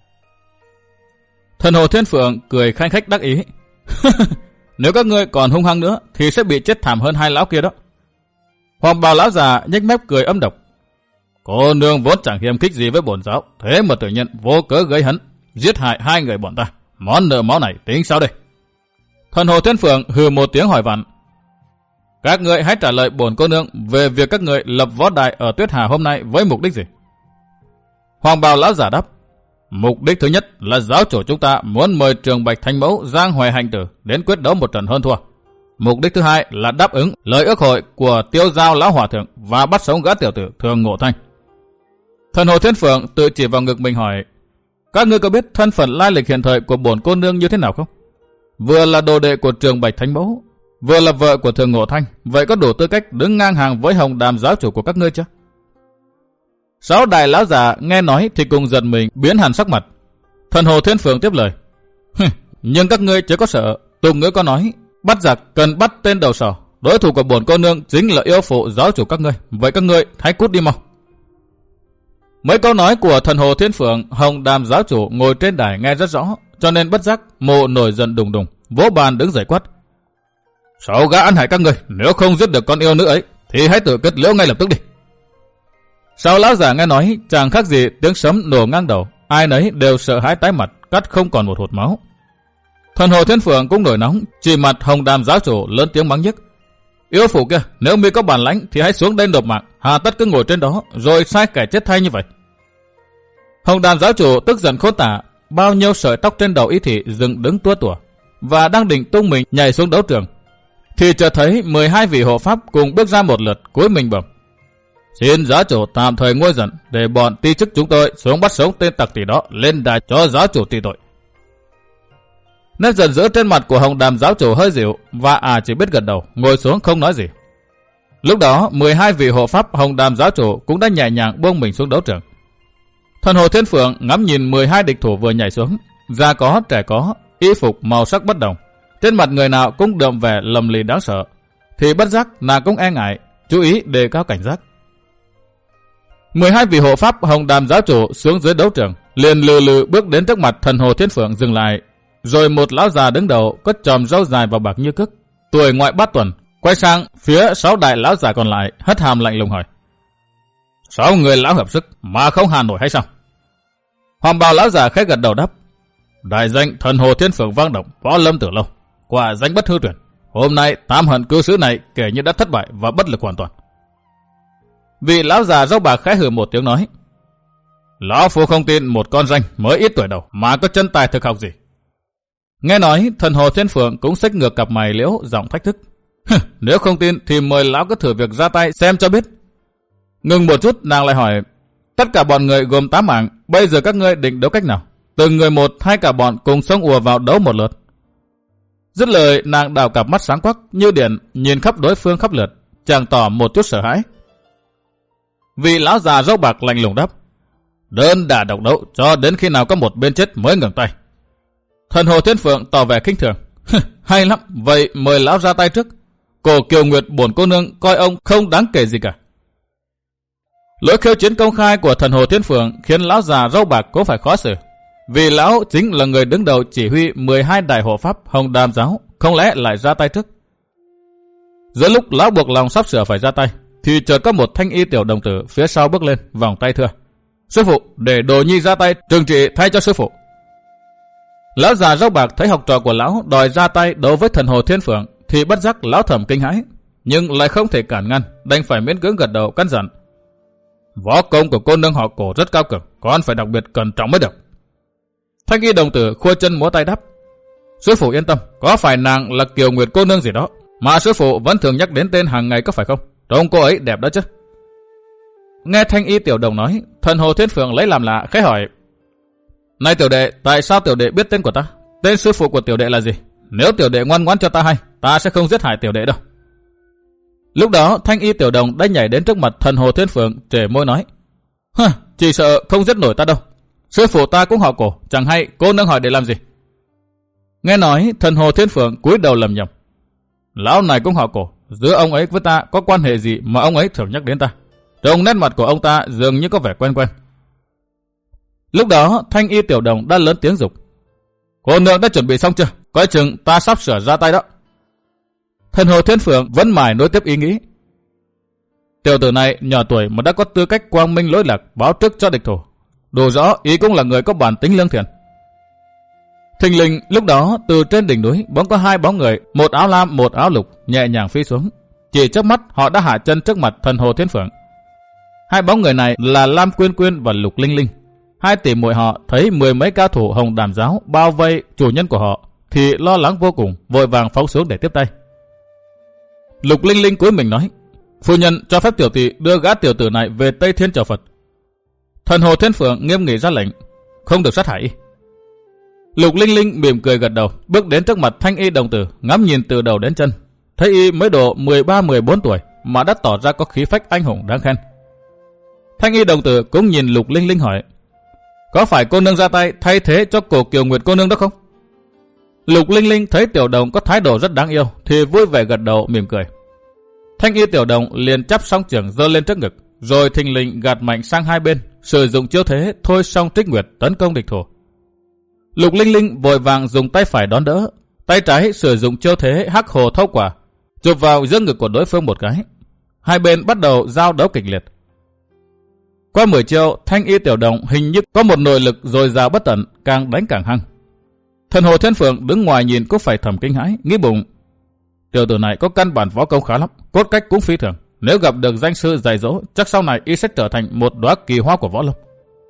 Thần hồ Thiên Phượng cười khanh khách đắc ý: Nếu các ngươi còn hung hăng nữa thì sẽ bị chết thảm hơn 2 lão kia đó. Hoàng bào lão già nhếch mép cười âm độc: Cô nương vốn chẳng hiềm khích gì với bổn giáo, thế mà tự nhiên vô cớ gây hấn, giết hại 2 người bọn ta, món nợ máu này tính sao đây? Thần hồ Thiên Phượng hừ một tiếng hỏi vặn: Các ngươi hãy trả lời bổn cô nương về việc các ngươi lập võ đài ở Tuyết Hà hôm nay với mục đích gì? Hoàng bào lão giả đáp: Mục đích thứ nhất là giáo chủ chúng ta muốn mời Trường Bạch Thánh Mẫu giang hoài hành tử đến quyết đấu một trận hơn thua. Mục đích thứ hai là đáp ứng lời ước hội của Tiêu Giao lão hòa thượng và bắt sống gã tiểu tử Thường Ngộ Thanh. Thần Hồ Thiên Phượng tự chỉ vào ngực mình hỏi: các ngươi có biết thân phận lai lịch hiện thời của bổn cô nương như thế nào không? Vừa là đồ đệ của Trường Bạch Thánh Mẫu, vừa là vợ của Thường Ngộ Thanh, vậy có đủ tư cách đứng ngang hàng với Hồng Đàm giáo chủ của các ngươi chưa? 6 đại lão già nghe nói thì cùng giật mình biến hẳn sắc mặt. Thần Hồ Thiên Phượng tiếp lời: nhưng các ngươi chớ có sợ, tục ngữ có nói bắt giặc cần bắt tên đầu sỏ, đối thủ của bổn cô nương chính là yêu phụ giáo chủ các ngươi, vậy các ngươi hãy cút đi mau. Mấy câu nói của Thần Hồ Thiên Phượng, Hồng Đàm giáo chủ ngồi trên đài nghe rất rõ, cho nên bất giác mộ nổi giận đùng đùng, vỗ bàn đứng dậy quát: 6 gã ăn hại các ngươi, nếu không giết được con yêu nữ ấy thì hãy tự kết liễu ngay lập tức đi. 6 lão già nghe nói chẳng khác gì tiếng sấm nổ ngang đầu, ai nấy đều sợ hãi tái mặt, cắt không còn một hột máu. Thần Hồ Thiên Phượng cũng nổi nóng, chỉ mặt Hồng Đàm giáo chủ lớn tiếng mắng nhức: yêu phụ kia, nếu mi có bản lãnh thì hãy xuống đây nộp mạng, hà tất cứ ngồi trên đó rồi sai kẻ chết thay như vậy. Hồng Đàm giáo chủ tức giận khôn tả, bao nhiêu sợi tóc trên đầu y thị dựng đứng tua tủa, và đang định tung mình nhảy xuống đấu trường, thì chợt thấy 12 vị hộ pháp cùng bước ra một lượt, cúi mình bẩm: xin giáo chủ tạm thời nguôi giận, để bọn ti chức chúng tôi xuống bắt sống tên tặc tỷ đó lên đài cho giáo chủ trị tội. Nét giận dữ trên mặt của Hồng Đàm giáo chủ hơi dịu, và chỉ biết gật đầu, ngồi xuống không nói gì. Lúc đó 12 vị hộ pháp Hồng Đàm giáo chủ cũng đã nhẹ nhàng buông mình xuống đấu trường. Thần Hồ Thiên Phượng ngắm nhìn 12 địch thủ vừa nhảy xuống, già có trẻ có, y phục màu sắc bất đồng, trên mặt người nào cũng đượm vẻ lầm lì đáng sợ, thì bất giác nàng cũng e ngại, chú ý đề cao cảnh giác. 12 vị hộ pháp Hồng Đàm giáo chủ xuống dưới đấu trường, liền lừ lừ bước đến trước mặt Thần Hồ Thiên Phượng dừng lại, rồi một lão già đứng đầu có chòm râu dài và bạc như cước, tuổi ngoại bát tuần, quay sang phía 6 đại lão già còn lại, hất hàm lạnh lùng hỏi: 6 người lão hợp sức mà không hà nổi hay sao? Hoàng bào lão già khẽ gật đầu đáp: đại danh Thần Hồ Thiên Phượng vang động, võ lâm từ lâu, quả danh bất hư truyền. Hôm nay tam hận cư xứ này kể như đã thất bại và bất lực hoàn toàn. Vị lão già râu bạc khẽ hừ một tiếng nói: lão phu không tin một con danh mới ít tuổi đầu mà có chân tài thực học gì. Nghe nói, Thần Hồ Thiên Phượng cũng xếch ngược cặp mày liễu, giọng thách thức: nếu không tin thì mời lão cứ thử việc ra tay xem cho biết. Ngừng một chút, nàng lại hỏi: tất cả bọn người gồm 8 mạng, bây giờ các ngươi định đấu cách nào? Từng người một hay cả bọn cùng xông ùa vào đấu một lượt? Dứt lời, nàng đào cặp mắt sáng quắc như điện, nhìn khắp đối phương khắp lượt, chẳng tỏ một chút sợ hãi. Vị lão già râu bạc lạnh lùng đáp: đơn đả độc đấu cho đến khi nào có một bên chết mới ngừng tay. Thần Hồ Thiên Phượng tỏ vẻ khinh thường: hay lắm, vậy mời lão ra tay trước. Cổ Kiều Nguyệt bổn cô nương coi ông không đáng kể gì cả. Lỗi khiêu chiến công khai của Thần Hồ Thiên Phượng khiến lão già râu bạc cũng phải khó xử, vì lão chính là người đứng đầu chỉ huy 12 đại hộ pháp Hồng Đàm giáo, không lẽ lại ra tay trước? Giữa lúc lão buộc lòng sắp sửa phải ra tay, thì chợt có một thanh y tiểu đồng tử phía sau bước lên, vòng tay thưa: sư phụ, để đồ nhi ra tay trừng trị thay cho sư phụ. Lão già râu bạc thấy học trò của lão đòi ra tay đấu với Thần Hồ Thiên Phượng, thì bất giác lão thầm kinh hãi, nhưng lại không thể cản ngăn, đành phải miễn cưỡng gật đầu căn dặn: võ công của cô nương họ Cổ rất cao cường, con phải đặc biệt cẩn trọng mới được. Thanh y đồng tử khua chân múa tay đáp: sư phụ yên tâm, có phải nàng là Kiều Nguyệt cô nương gì đó mà sư phụ vẫn thường nhắc đến tên hàng ngày có phải không? Trông cô ấy đẹp đó chứ. Nghe thanh y tiểu đồng nói, Thần Hồ Thiên Phượng lấy làm lạ, khẽ hỏi: này tiểu đệ, tại sao tiểu đệ biết tên của ta? Tên sư phụ của tiểu đệ là gì? Nếu tiểu đệ ngoan ngoãn cho ta hay, ta sẽ không giết hại tiểu đệ đâu. Lúc đó thanh y tiểu đồng đã nhảy đến trước mặt Thần Hồ Thiên Phượng, trề môi nói: chỉ sợ không giết nổi ta đâu. Sư phụ ta cũng họ Cổ, chẳng hay cô nương hỏi để làm gì? Nghe nói, Thần Hồ Thiên Phượng cúi đầu lầm nhầm: lão này cũng họ Cổ, giữa ông ấy với ta có quan hệ gì mà ông ấy thường nhắc đến ta? Trông nét mặt của ông ta dường như có vẻ quen quen. Lúc đó thanh y tiểu đồng đã lớn tiếng dục: cô nương đã chuẩn bị xong chưa? Coi chừng ta sắp sửa ra tay đó. Thần Hồ Thiên Phượng vẫn mải nối tiếp ý nghĩ: tiểu tử này nhỏ tuổi mà đã có tư cách quang minh lỗi lạc, báo trước cho địch thủ, đủ rõ ý cũng là người có bản tính lương thiện. Thình lình lúc đó từ trên đỉnh núi bỗng có 2 bóng người, một áo lam một áo lục, nhẹ nhàng phi xuống. Chỉ chớp mắt họ đã hạ chân trước mặt Thần Hồ Thiên Phượng. 2 bóng người này là Lam Quyên Quyên và Lục Linh Linh. Hai tỷ muội họ thấy mười mấy cao thủ Hồng Đàm giáo bao vây chủ nhân của họ thì lo lắng vô cùng, vội vàng phóng xuống để tiếp tay. Lục Linh Linh cúi mình nói: "Phu nhân cho phép tiểu tỷ đưa gã tiểu tử này về Tây Thiên chầu Phật." Thần Hồ Thiên Phượng nghiêm nghị ra lệnh: "Không được sát hại." Lục Linh Linh mỉm cười gật đầu, bước đến trước mặt Thanh Y đồng tử, ngắm nhìn từ đầu đến chân, thấy y mới độ 13-14 tuổi mà đã tỏ ra có khí phách anh hùng đáng khen. Thanh Y đồng tử cũng nhìn Lục Linh Linh hỏi: "Có phải cô nương ra tay thay thế cho Cổ Kiều Nguyệt cô nương đó không?" Lục Linh Linh thấy tiểu đồng có thái độ rất đáng yêu thì vui vẻ gật đầu mỉm cười. Thanh Y tiểu đồng liền chắp song chưởng giơ lên trước ngực, rồi thình lình gạt mạnh sang hai bên, sử dụng chiêu thế thôi song trích nguyệt tấn công địch thủ. Lục Linh Linh vội vàng dùng tay phải đón đỡ, tay trái sử dụng chiêu thế hắc hồ thâu quả, chụp vào giữa ngực của đối phương một cái. Hai bên bắt đầu giao đấu kịch liệt. Qua 10 chiêu, Thanh Y tiểu đồng hình như có một nội lực dồi dào bất tận, càng đánh càng hăng. Thần Hồ Thiên Phượng đứng ngoài nhìn cũng phải thầm kinh hãi, nghĩ bụng: tiểu tử này có căn bản võ công khá lắm, cốt cách cũng phi thường. Nếu gặp được danh sư dạy dỗ, chắc sau này y sẽ trở thành một đóa kỳ hoa của võ lâm.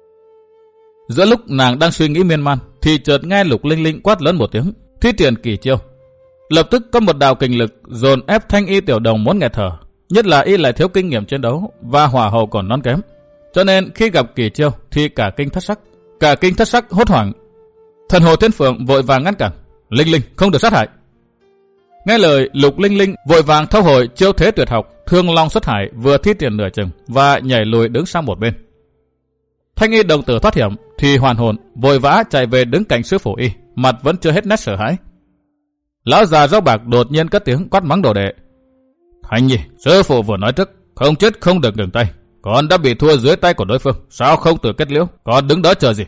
Giữa lúc nàng đang suy nghĩ miên man, thì chợt nghe Lục Linh Linh quát lớn một tiếng, thi triển kỳ chiêu. Lập tức có một đạo kình lực dồn ép Thanh Y tiểu đồng muốn nghẹt thở. Nhất là y lại thiếu kinh nghiệm chiến đấu và hỏa hầu còn non kém, cho nên khi gặp kỳ chiêu thì cả kinh thất sắc hốt hoảng. Thần Hồ Thiên Phượng vội vàng ngăn cản: "Linh Linh, không được sát hại." Nghe lời, Lục Linh Linh vội vàng thâu hồi chiêu thế tuyệt học Thương Long xuất hải vừa thi triển nửa chừng và nhảy lùi đứng sang một bên. Thanh Y đồng tử thoát hiểm thì hoàn hồn, vội vã chạy về đứng cạnh sư phụ y, mặt vẫn chưa hết nét sợ hãi. Lão già râu bạc đột nhiên cất tiếng quát mắng đồ đệ: "Thanh Nhi, sư phụ vừa nói trước, không chết không được ngừng tay, còn đã bị thua dưới tay của đối phương, sao không tự kết liễu, còn đứng đó chờ gì?"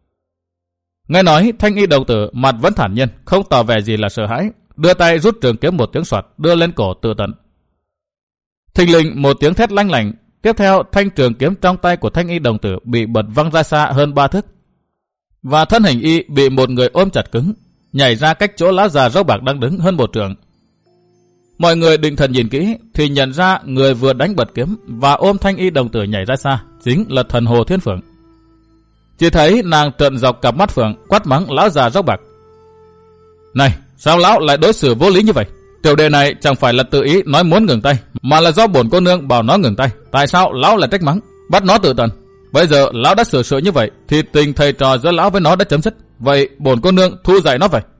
Nghe nói, Thanh Y đồng tử mặt vẫn thản nhiên, không tỏ vẻ gì là sợ hãi, đưa tay rút trường kiếm một tiếng xoạt, đưa lên cổ tự tận. Thình lình một tiếng thét lanh lảnh, tiếp theo thanh trường kiếm trong tay của Thanh Y đồng tử bị bật văng ra xa hơn 3 thước, và thân hình y bị một người ôm chặt cứng, nhảy ra cách chỗ lão già râu bạc đang đứng hơn 1 trượng. Mọi người định thần nhìn kỹ thì nhận ra người vừa đánh bật kiếm và ôm Thanh Y đồng tử nhảy ra xa chính là Thần Hồ Thiên Phượng. Chỉ thấy nàng trợn dọc cặp mắt phượng, quát mắng lão già râu bạc: "Này, sao lão lại đối xử vô lý như vậy? Tiểu đệ này chẳng phải là tự ý nói muốn ngừng tay, mà là do bổn cô nương bảo nó ngừng tay. Tại sao lão lại trách mắng, bắt nó tự tận? Bây giờ lão đã xử sự như vậy thì tình thầy trò giữa lão với nó đã chấm dứt. Vậy bổn cô nương thu dạy nó vậy."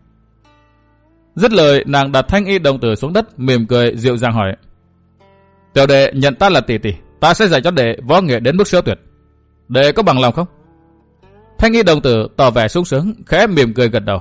Dứt lời, nàng đặt Thanh Y đồng tử xuống đất, mỉm cười dịu dàng hỏi: "Tiểu đệ nhận ta là tỷ tỷ, ta sẽ dạy cho đệ võ nghệ đến mức siêu tuyệt. Đệ có bằng lòng không?" Thanh Y đồng tử tỏ vẻ sung sướng, khẽ mỉm cười gật đầu.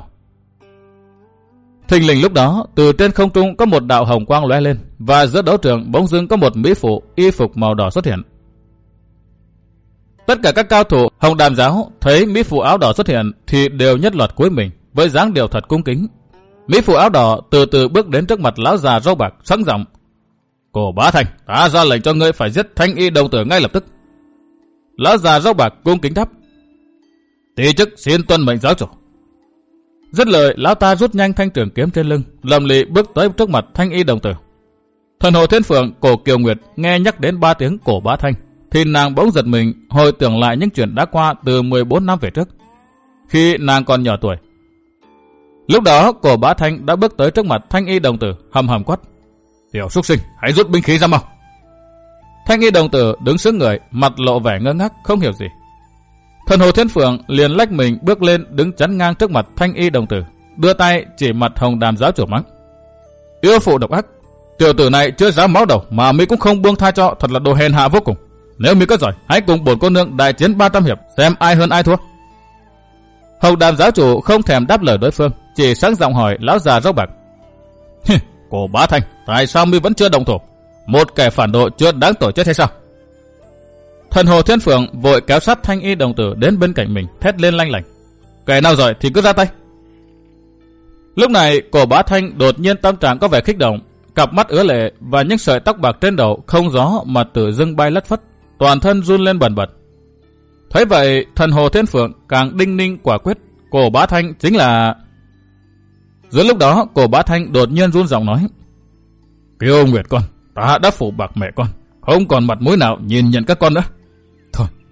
Thình lình lúc đó, từ trên không trung có một đạo hồng quang lóe lên, và giữa đấu trường bỗng dưng có một mỹ phụ y phục màu đỏ xuất hiện. Tất cả các cao thủ Hồng Đàm giáo thấy mỹ phụ áo đỏ xuất hiện thì đều nhất loạt cúi mình với dáng điệu thật cung kính. Mỹ phụ áo đỏ từ từ bước đến trước mặt lão già râu bạc, sẵn giọng: "Cổ Bá Thanh, ta ra lệnh cho ngươi phải giết Thanh Y đồng tử ngay lập tức." Lão già râu bạc cung kính đáp: "Tỷ chức xin tuân mệnh giáo chủ." Dứt lời, lão ta rút nhanh thanh trường kiếm trên lưng, lầm lì bước tới trước mặt Thanh Y đồng tử. Thần Hồ Thiên Phượng, Cổ Kiều Nguyệt nghe nhắc đến 3 tiếng Cổ Bá Thanh thì nàng bỗng giật mình, hồi tưởng lại những chuyện đã qua từ 14 năm về trước, khi nàng còn nhỏ tuổi. Lúc đó, Cổ Bá Thanh đã bước tới trước mặt Thanh Y đồng tử, hầm hầm quát: "Tiểu súc sinh, hãy rút binh khí ra mau." Thanh Y đồng tử đứng sững người, mặt lộ vẻ ngơ ngác không hiểu gì. Thần Hồ Thiên Phượng liền lách mình bước lên đứng chắn ngang trước mặt Thanh Y đồng tử, đưa tay chỉ mặt Hồng Đàm giáo chủ mắng: "Yêu phụ độc ác, tiểu tử này chưa dám máu đầu mà mi cũng không buông tha cho, thật là đồ hèn hạ vô cùng. Nếu mi có giỏi, hãy cùng bổn cô nương đại chiến 300 hiệp, xem ai hơn ai thua." Hồng Đàm giáo chủ không thèm đáp lời đối phương, chỉ sáng giọng hỏi lão già râu bạc: "Cổ Bá Thanh, tại sao mi vẫn chưa động thủ? Một kẻ phản đồ chưa đáng tội chết hay sao?" Thần Hồ Thiên Phượng vội kéo sát Thanh Y đồng tử đến bên cạnh mình, thét lên lanh lảnh: "Kẻ nào giỏi thì cứ ra tay." Lúc này, Cổ Bá Thanh đột nhiên tâm trạng có vẻ kích động, cặp mắt ứa lệ và những sợi tóc bạc trên đầu không gió mà tự dưng bay lất phất, toàn thân run lên bần bật. Thấy vậy, Thần Hồ Thiên Phượng càng đinh ninh quả quyết, Cổ Bá Thanh chính là... Giữa lúc đó, Cổ Bá Thanh đột nhiên run giọng nói: "Kiều Nguyệt con, ta đã phụ bạc mẹ con, không còn mặt mũi nào nhìn nhận các con nữa. Thôi,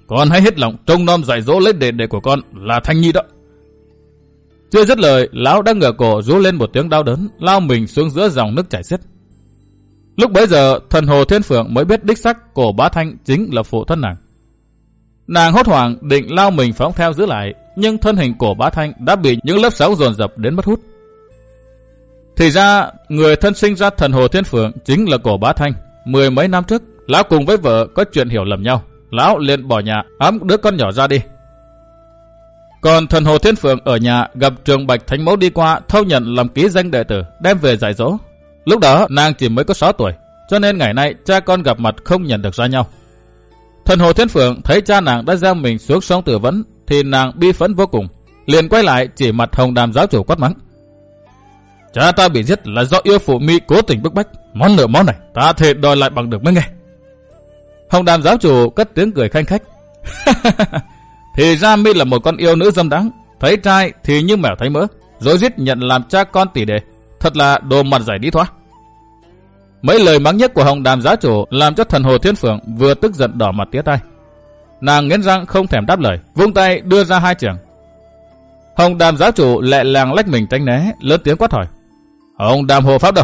con hãy hết lòng trông nom dạy dỗ lấy đệ đệ của con là Thanh Nhi đó. Chưa dứt lời, lão đã ngửa cổ rú lên một tiếng đau đớn, lao mình xuống giữa dòng nước chảy xiết. Lúc bấy giờ, thần Hồ Thiên Phượng mới biết đích xác Cổ Bá Thanh chính là phụ thân nàng. Nàng hốt hoảng định lao mình phóng theo giữ lại, nhưng thân hình Cổ Bá Thanh đã bị những lớp sóng dồn dập đến mất hút. Thì ra, người thân sinh ra thần Hồ Thiên Phượng chính là Cổ Bá Thanh. 10 mấy năm trước, lão cùng với vợ có chuyện hiểu lầm nhau, lão liền bỏ nhà ẵm đứa con nhỏ ra đi. Còn thần Hồ Thiên Phượng ở nhà gặp Trường Bạch Thánh Mẫu đi qua, thâu nhận làm ký danh đệ tử, đem về dạy dỗ. Lúc đó nàng chỉ mới có 6 tuổi, cho nên ngày nay cha con gặp mặt không nhận được ra nhau. Thần Hồ Thiên Phượng thấy cha nàng đã gieo mình xuống sông Tử Vấn, thì nàng bi phẫn vô cùng, liền quay lại chỉ mặt Hồng Đàm giáo chủ quát mắng: cha ta bị giết là do yêu phụ mi cố tình bức bách, món nợ máu này ta thề đòi lại bằng được mới nghe. Hồng Đàm giáo chủ cất tiếng cười khanh khách: thì ra mi là một con yêu nữ dâm đáng, thấy trai thì như mèo thấy mỡ, rồi giết nhận làm cha con tỷ đệ, thật là đồ mặt dày đi thoá. Mấy lời mắng nhất của Hồng Đàm giáo chủ làm cho thần Hồ Thiên Phượng vừa tức giận đỏ mặt tía tai. Nàng nghiến răng không thèm đáp lời, vung tay đưa ra 2 chưởng. Hồng Đàm giáo chủ lẹ làng lách mình tránh né, lớn tiếng quát hỏi: Hồng Đàm hộ pháp đâu?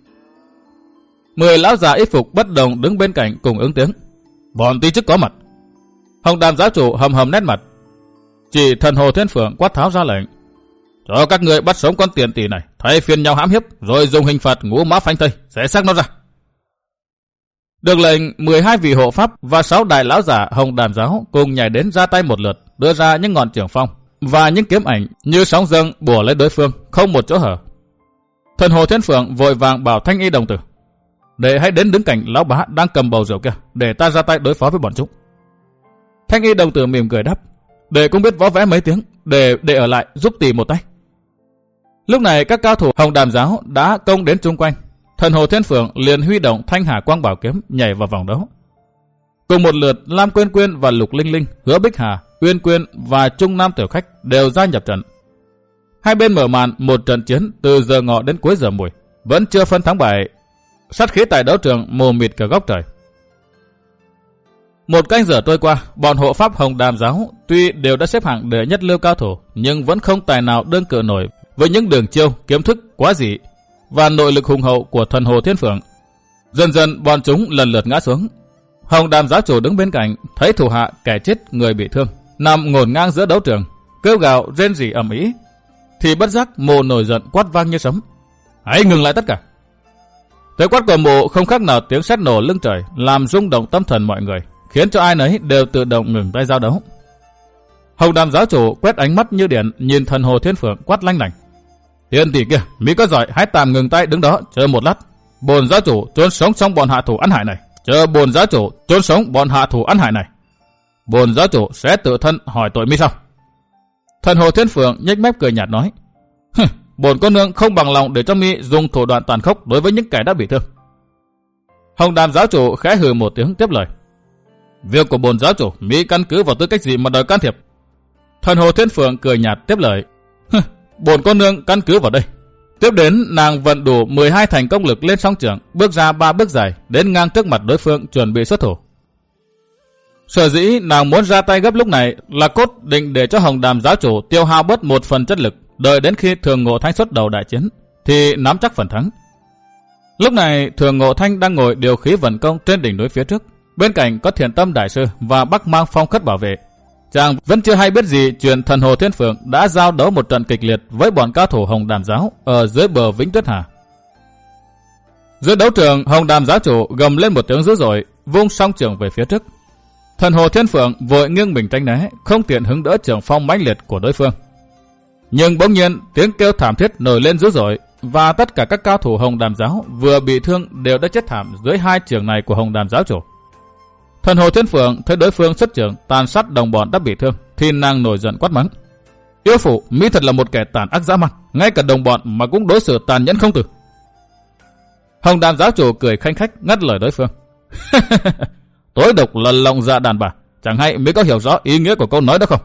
10 lão già y phục bất đồng đứng bên cạnh cùng ứng tiếng: bọn tí chức có mặt. Hồng Đàm giáo chủ hầm hầm nét mặt, chỉ thần Hồ Thiên Phượng quát tháo ra lệnh: cho các người bắt sống con tiền tỷ này, thay phiên nhau hãm hiếp, rồi dùng hình phạt ngũ mã phanh thây, xé xác nó ra. Được lệnh, 12 vị hộ pháp và 6 đại lão giả Hồng Đàm giáo cùng nhảy đến ra tay một lượt, đưa ra những ngọn trường phong và những kiếm ảnh như sóng dâng bủa lấy đối phương, không một chỗ hở. Thần Hồ Thiên Phượng vội vàng bảo Thanh Y đồng tử: để hãy đến đứng cạnh lão bá đang cầm bầu rượu kia, để ta ra tay đối phó với bọn chúng. Thanh Y đồng tử mỉm cười đáp: để cũng biết võ vẽ mấy tiếng, để ở lại giúp tỷ một tay. Lúc này các cao thủ Hồng Đàm giáo đã công đến chung quanh. Thần Hồ Thiên Phượng liền huy động Thanh Hà Quang Bảo kiếm nhảy vào vòng đấu. Cùng một lượt, Lam Quyên Quyên và Lục Linh Linh, Hứa Bích Hà, Uyên Quyên và Trung Nam Tiểu Khách đều gia nhập trận. Hai bên mở màn một trận chiến từ giờ ngọ đến cuối giờ mùi, vẫn chưa phân thắng bại. Sát khí tại đấu trường mù mịt cả góc trời. Một canh giờ trôi qua, bọn hộ pháp Hồng Đàm giáo tuy đều đã xếp hạng đệ nhất lưu cao thủ, nhưng vẫn không tài nào đương cự nổi với những đường chiêu, kiếm thức quá dị và nội lực hùng hậu của thần Hồ Thiên Phượng. Dần dần bọn chúng lần lượt ngã xuống. Hồng Đàm giáo chủ đứng bên cạnh, thấy thủ hạ kẻ chết người bị thương nằm ngổn ngang giữa đấu trường, kêu gào rên rỉ ầm ĩ, thì bất giác Mộ nổi giận quát vang như sấm: hãy ngừng lại tất cả! Tiếng quát của Mộ không khác nào tiếng sét nổ lưng trời, làm rung động tâm thần mọi người, khiến cho ai nấy đều tự động ngừng tay giao đấu. Hồng Đàm giáo chủ quét ánh mắt như điện nhìn thần Hồ Thiên Phượng quát lanh lảnh: Tiền tỷ kia, mỹ có giỏi hãy tạm ngừng tay đứng đó chờ một lát. Bồn giáo chủ trốn sống trong bọn hạ thủ ăn hại này, chờ bồn giáo chủ trốn sống bọn hạ thủ ăn hại này. Bồn giáo chủ sẽ tự thân hỏi tội mi sau. Thần Hồ Thiên Phượng nhếch mép cười nhạt nói: bồn cô nương không bằng lòng để cho mi dùng thủ đoạn tàn khốc đối với những kẻ đã bị thương. Hồng Đàm giáo chủ khẽ hừ một tiếng tiếp lời: việc của bồn giáo chủ mi căn cứ vào tư cách gì mà đòi can thiệp? Thần Hồ Thiên Phượng cười nhạt tiếp lời: bồn cô nương căn cứ vào đây. Tiếp đến nàng vận đủ 12 thành công lực lên song trưởng, bước ra 3 bước dài đến ngang trước mặt đối phương chuẩn bị xuất thủ. Sở dĩ nàng muốn ra tay gấp lúc này là cốt định để cho Hồng Đàm giáo chủ tiêu hao bớt một phần chất lực, đợi đến khi Thường Ngộ Thanh xuất đầu đại chiến thì nắm chắc phần thắng. Lúc này Thường Ngộ Thanh đang ngồi điều khí vận công trên đỉnh núi phía trước, bên cạnh có Thiền Tâm đại sư và Bắc Mang Phong Khất bảo vệ. Chàng vẫn chưa hay biết gì chuyện thần Hồ Thiên Phượng đã giao đấu một trận kịch liệt với bọn cao thủ Hồng Đàm giáo ở dưới bờ Vĩnh Tuyết Hà. Dưới đấu trường, Hồng Đàm giáo chủ gầm lên một tiếng dữ dội, vung song trường về phía trước. Thần Hồ Thiên Phượng vội nghiêng mình tránh né, không tiện hứng đỡ trường phong mãnh liệt của đối phương. Nhưng bỗng nhiên tiếng kêu thảm thiết nổi lên dữ dội, và tất cả các cao thủ Hồng Đàm giáo vừa bị thương đều đã chết thảm dưới hai trường này của Hồng Đàm giáo chủ. Thần Hồ Thiên Phượng thấy đối phương xuất trường tàn sát đồng bọn đã bị thương, thì nàng nổi giận quát mắng: yêu phụ, mỹ thật là một kẻ tàn ác dã man, ngay cả đồng bọn mà cũng đối xử tàn nhẫn không từ. Hồng Đàm giáo chủ cười khanh khách ngắt lời đối phương: tối độc là lòng dạ đàn bà, chẳng hay mỹ có hiểu rõ ý nghĩa của câu nói đó không?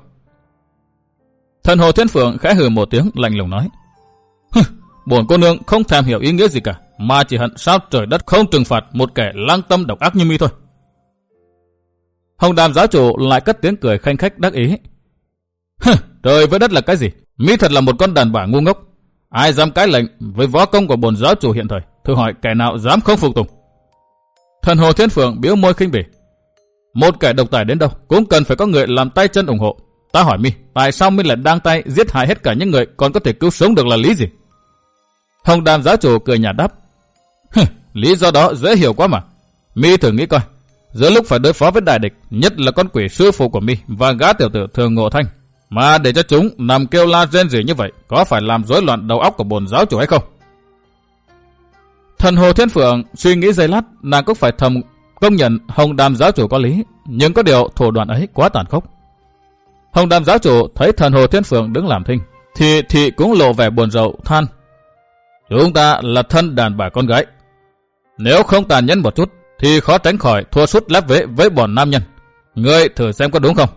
Thần Hồ Thiên Phượng khẽ hừ một tiếng lạnh lùng nói: bổn cô nương không thèm hiểu ý nghĩa gì cả, mà chỉ hận sao trời đất không trừng phạt một kẻ lang tâm độc ác như mi thôi. Hồng Đàm giáo chủ lại cất tiếng cười khanh khách đắc ý. Trời với đất là cái gì? Mi thật là một con đàn bà ngu ngốc. Ai dám cãi lệnh với võ công của bổn giáo chủ hiện thời? Thử hỏi kẻ nào dám không phục tùng? Thần Hồ Thiên Phượng biếu môi khinh bỉ. Một kẻ độc tài đến đâu cũng cần phải có người làm tay chân ủng hộ. Ta hỏi mi, tại sao mi lại đang tay giết hại hết cả những người còn có thể cứu sống được là lý gì? Hồng Đàm giáo chủ cười nhạt đáp. Lý do đó dễ hiểu quá mà. Mi thử nghĩ coi, giữa lúc phải đối phó với đại địch, nhất là con quỷ sư phụ của mi và gã tiểu tử Thường Ngộ Thanh, mà để cho chúng nằm kêu la rên rỉ như vậy, có phải làm rối loạn đầu óc của bổn giáo chủ hay không? Thần Hồ Thiên Phượng suy nghĩ giây lát, nàng cũng phải thầm công nhận Hồng Đàm giáo chủ có lý, nhưng có điều thủ đoạn ấy quá tàn khốc. Hồng Đàm giáo chủ thấy Thần Hồ Thiên Phượng đứng làm thinh, thì cũng lộ vẻ buồn rầu than. Chúng ta là thân đàn bà con gái, nếu không tàn nhẫn một chút thì khó tránh khỏi thua sút lép vế với bọn nam nhân. Ngươi thử xem có đúng không?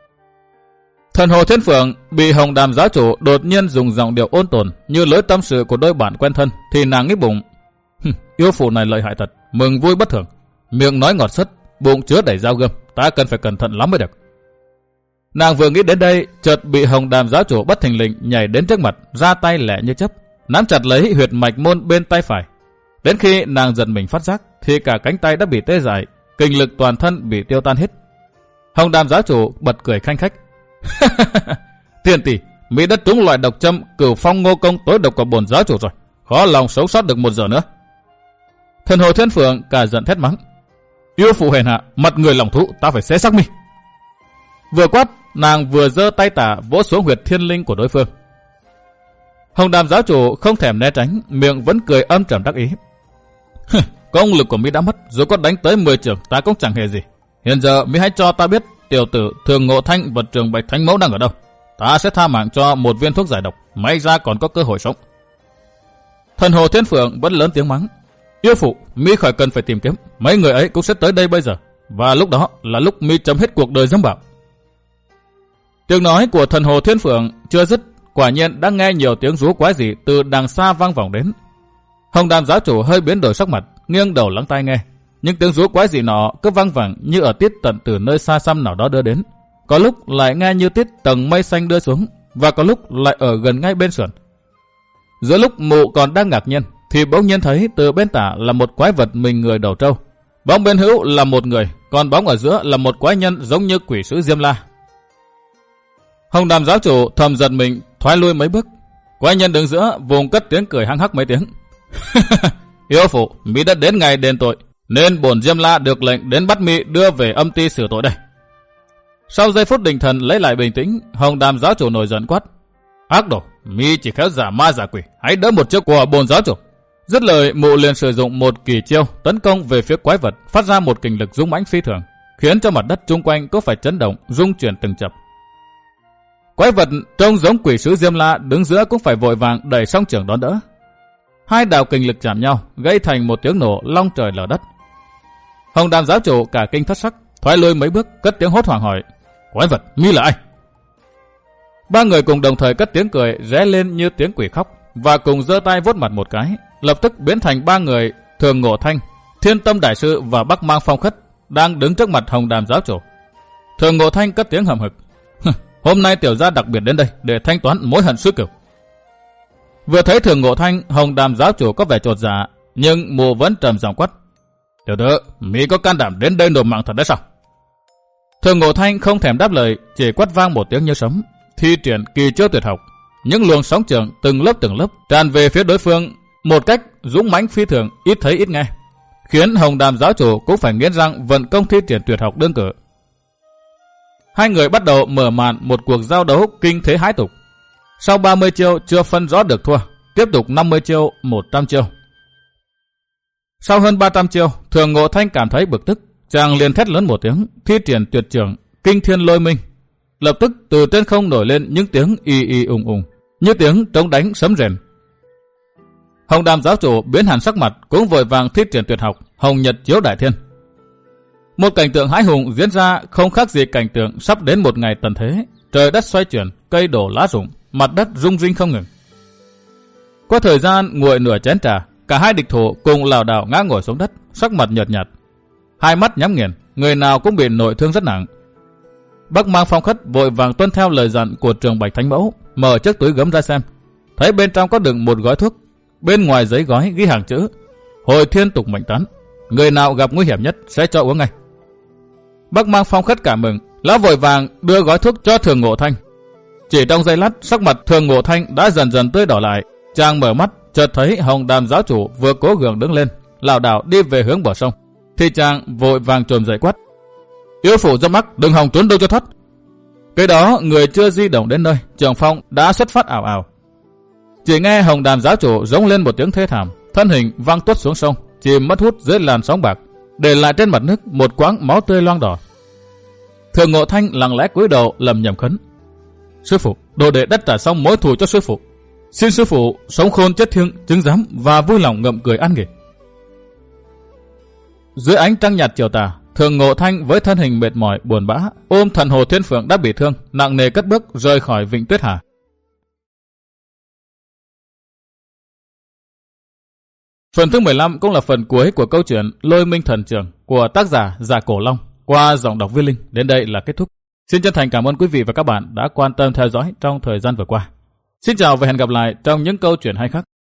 Thần Hồ Thiên Phượng bị Hồng Đàm giáo chủ đột nhiên dùng giọng điệu ôn tồn như lối tâm sự của đôi bạn quen thân, thì nàng nghĩ bụng, yêu phụ này lợi hại thật, mừng vui bất thường, miệng nói ngọt sứt, bụng chứa đầy dao gươm, ta cần phải cẩn thận lắm mới được. Nàng vừa nghĩ đến đây, chợt bị Hồng Đàm giáo chủ bất thình lình nhảy đến trước mặt, ra tay lẹ như chớp, nắm chặt lấy huyệt mạch môn bên tay phải. Đến khi nàng giật mình phát giác, thì cả cánh tay đã bị tê dại, kinh lực toàn thân bị tiêu tan hết. Hồng Đàm giáo chủ bật cười khanh khách. Tiền tỷ, mi đã trúng loại độc châm Cửu Phong Ngô Công tối độc của bổn giáo chủ rồi, khó lòng sống sót được một giờ nữa. Thần Hồ Thiên Phượng cả giận thét mắng. Yêu phụ hèn hạ, mặt người lòng thú, ta phải xé xác mi. Vừa quát, nàng vừa giơ tay tả vỗ xuống huyệt thiên linh của đối phương. Hồng Đàm giáo chủ không thèm né tránh, miệng vẫn cười âm trầm đắc ý. Công lực của mi đã mất, dù có đánh tới 10 trường ta cũng chẳng hề gì. Hiện giờ mi hãy cho ta biết tiểu tử Thường Ngộ Thanh và Trường Bạch Thánh Mẫu đang ở đâu. Ta sẽ tha mạng cho một viên thuốc giải độc, may ra còn có cơ hội sống. Thần Hồ Thiên Phượng vẫn lớn tiếng mắng. Yêu phụ, mi khỏi cần phải tìm kiếm, mấy người ấy cũng sẽ tới đây bây giờ, và lúc đó là lúc mi chấm hết cuộc đời dâm bạo. Tiếng nói của Thần Hồ Thiên Phượng chưa dứt, quả nhiên đã nghe nhiều tiếng rú quái dị từ đằng xa vang vọng đến. Hồng Đàm giáo chủ hơi biến đổi sắc mặt, nghiêng đầu lắng tai nghe. Nhưng tiếng rú quái dị nọ cứ vang vẳng như ở tiết tận từ nơi xa xăm nào đó đưa đến. Có lúc lại nghe như tiết tầng mây xanh đưa xuống, và có lúc lại ở gần ngay bên sườn. Giữa lúc mụ còn đang ngạc nhiên, thì bỗng nhiên thấy từ bên tả là một quái vật mình người đầu trâu. Bóng bên hữu là một người, còn bóng ở giữa là một quái nhân giống như quỷ sứ Diêm La. Hồng Đàm giáo chủ thầm giật mình thoái lui mấy bước. Quái nhân đứng giữa vùng cất tiếng cười hăng hắc mấy tiếng. Yêu phụ, mi đã đến ngày đền tội, nên bổn Diêm La được lệnh đến bắt mi đưa về âm ty xử tội đây. Sau giây phút định thần lấy lại bình tĩnh, Hồng Đàm giáo chủ nổi giận quát. Ác đồ, mi chỉ khéo giả ma giả quỷ, hãy đỡ một chiêu của bổn giáo chủ. Dứt lời, mụ liền sử dụng một kỳ chiêu tấn công về phía quái vật, phát ra một kình lực dũng mãnh phi thường, khiến cho mặt đất chung quanh có phải chấn động, rung chuyển từng chập. Quái vật trông giống quỷ sứ Diêm La đứng giữa cũng phải vội vàng đẩy song trưởng đón đỡ. Hai đạo kình lực chạm nhau, gây thành một tiếng nổ long trời lở đất. Hồng Đàm giáo chủ cả kinh thất sắc, thoái lui mấy bước, cất tiếng hốt hoảng hỏi: Quái vật, mi là ai? Ba người cùng đồng thời cất tiếng cười ré lên như tiếng quỷ khóc, và cùng giơ tay vuốt mặt một cái, lập tức biến thành ba người Thường Ngộ Thanh, Thiên Tâm Đại Sư và Bắc Mang Phong Khất đang đứng trước mặt Hồng Đàm giáo chủ. Thường Ngộ Thanh cất tiếng hầm hực: Hôm nay tiểu gia đặc biệt đến đây để thanh toán mối hận suy cửu. Vừa thấy Thường Ngộ Thanh, Hồng Đàm giáo chủ có vẻ chột dạ, nhưng mụ vẫn trầm giọng quát: Tiểu tử, mi có can đảm đến đây nộp mạng thật đấy sao? Thường Ngộ Thanh không thèm đáp lời, chỉ quát vang một tiếng như sấm, thi triển kỳ chiêu tuyệt học. Những luồng sóng trường từng lớp tràn về phía đối phương một cách dũng mãnh phi thường, ít thấy ít nghe, khiến Hồng Đàm giáo chủ cũng phải nghiến răng vận công thi triển tuyệt học đương cử. Hai người bắt đầu mở màn một cuộc giao đấu kinh thế hãi tục. Sau 30 chiêu chưa phân rõ được thua, tiếp tục 50 chiêu, 100 chiêu. Sau hơn 300 chiêu, Thường Ngộ Thanh cảm thấy bực tức, chàng liền thét lớn một tiếng, thi triển tuyệt trường Kinh Thiên Lôi Minh. Lập tức từ trên không nổi lên những tiếng y y ùng ùng, như tiếng trống đánh sấm rền. Hồng Đàm giáo chủ biến hẳn sắc mặt, cũng vội vàng thi triển tuyệt học Hồng Nhật Chiếu Đại Thiên. Một cảnh tượng hãi hùng diễn ra không khác gì cảnh tượng sắp đến một ngày tận thế, trời đất xoay chuyển, cây đổ lá rụng, mặt đất rung rinh không ngừng. Qua thời gian nguội nửa chén trà, cả hai địch thủ cùng lảo đảo ngã ngồi xuống đất, sắc mặt nhợt nhạt, hai mắt nhắm nghiền, người nào cũng bị nội thương rất nặng. Bắc Mang Phong Khất vội vàng tuân theo lời dặn của Trường Bạch Thánh Mẫu, mở chiếc túi gấm ra xem, thấy bên trong có đựng một gói thuốc, bên ngoài giấy gói ghi hàng chữ: Hồi Thiên Tục Mệnh Tán, người nào gặp nguy hiểm nhất sẽ cho uống ngay. Bắc Mang Phong Khất cảm mừng, lão vội vàng đưa gói thuốc cho Thường Ngộ Thanh. Chỉ trong giây lát, sắc mặt Thường Ngộ Thanh đã dần dần tươi đỏ lại. Chàng mở mắt, chợt thấy Hồng Đàm giáo chủ vừa cố gượng đứng lên, lảo đảo đi về hướng bờ sông, thì chàng vội vàng trồm dậy quát: Yêu phủ Dâm Mắc, đừng hòng trốn đâu cho thoát. Cái đó người chưa di động đến nơi, Trường Phong đã xuất phát ảo ảo. Chỉ nghe Hồng Đàm giáo chủ giống lên một tiếng thê thảm, thân hình văng tuốt xuống sông, chìm mất hút dưới làn sóng bạc, để lại trên mặt nước một quãng máu tươi loang đỏ. Thường Ngộ Thanh lặng lẽ cúi đầu lầm nhầm khấn: Sư phụ, đồ đệ đã trả xong mối thù cho sư phụ, xin sư phụ sống khôn chết thiêng, chứng giám và vui lòng ngậm cười ăn nghỉ. Dưới ánh trăng nhạt chiều tà, Thường Ngộ Thanh với thân hình mệt mỏi buồn bã ôm thần Hồ Thiên Phượng đã bị thương, nặng nề cất bước rời khỏi Vịnh Tuyết Hà. Phần thứ 15 cũng là phần cuối của câu chuyện Lôi Minh Thần Trường của tác giả Dạ Cổ Long qua giọng đọc Viết Linh. Đến đây là kết thúc. Xin chân thành cảm ơn quý vị và các bạn đã quan tâm theo dõi trong thời gian vừa qua. Xin chào và hẹn gặp lại trong những câu chuyện hay khác.